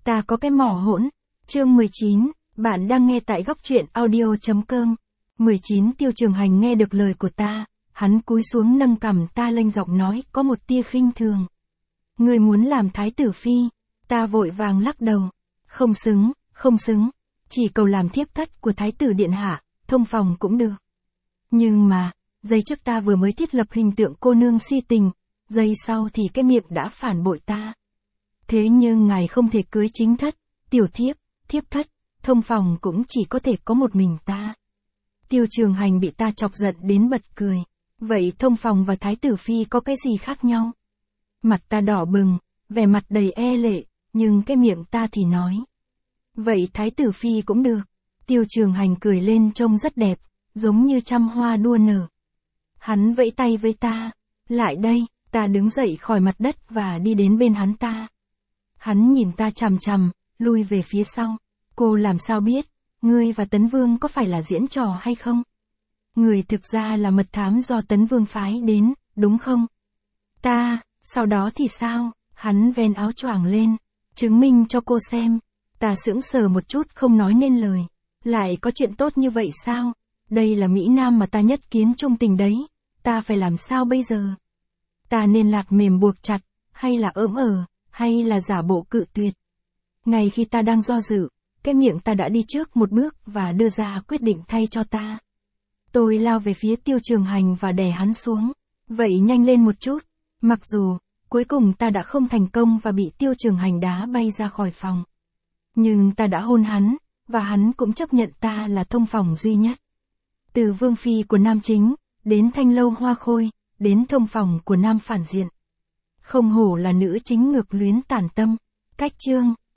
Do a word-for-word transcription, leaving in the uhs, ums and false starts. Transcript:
Ta có cái mỏ hỗn. Chương mười chín, bạn đang nghe tại góc truyện audio chấm com. mười chín Tiêu Trường Hành nghe được lời của ta, hắn cúi xuống nâng cằm ta lênh giọng nói có một tia khinh thường. Ngươi muốn làm thái tử phi, ta vội vàng lắc đầu. Không xứng, không xứng, chỉ cầu làm thiếp thất của thái tử điện hạ, thông phòng cũng được. Nhưng mà, giây trước ta vừa mới thiết lập hình tượng cô nương si tình, giây sau thì cái miệng đã phản bội ta. Thế nhưng ngài không thể cưới chính thất, tiểu thiếp, thiếp thất, thông phòng cũng chỉ có thể có một mình ta. Tiêu Trường Hành bị ta chọc giận đến bật cười. Vậy thông phòng và thái tử phi có cái gì khác nhau? Mặt ta đỏ bừng, vẻ mặt đầy e lệ, nhưng cái miệng ta thì nói. Vậy thái tử phi cũng được. Tiêu Trường Hành cười lên trông rất đẹp, giống như trăm hoa đua nở. Hắn vẫy tay với ta. Lại đây, ta đứng dậy khỏi mặt đất và đi đến bên hắn ta. Hắn nhìn ta chằm chằm, lui về phía sau. Cô làm sao biết, ngươi và Tấn Vương có phải là diễn trò hay không? Người thực ra là mật thám do Tấn Vương phái đến, đúng không? Ta, sau đó thì sao? Hắn ven áo choàng lên, chứng minh cho cô xem. Ta sững sờ một chút không nói nên lời. Lại có chuyện tốt như vậy sao? Đây là Mỹ Nam mà ta nhất kiến trung tình đấy. Ta phải làm sao bây giờ? Ta nên lạt mềm buộc chặt, hay là ỡm ờ, hay là giả bộ cự tuyệt? Ngay khi ta đang do dự, cái miệng ta đã đi trước một bước và đưa ra quyết định thay cho ta. Tôi lao về phía Tiêu Trường Hành và đè hắn xuống. Vậy nhanh lên một chút. Mặc dù, cuối cùng ta đã không thành công và bị Tiêu Trường Hành đá bay ra khỏi phòng. Nhưng ta đã hôn hắn, và hắn cũng chấp nhận ta là thông phòng duy nhất. Từ vương phi của nam chính, đến thanh lâu hoa khôi, đến thông phòng của nam phản diện. Không hổ là nữ chính ngược luyến tàn tâm. Cách chương.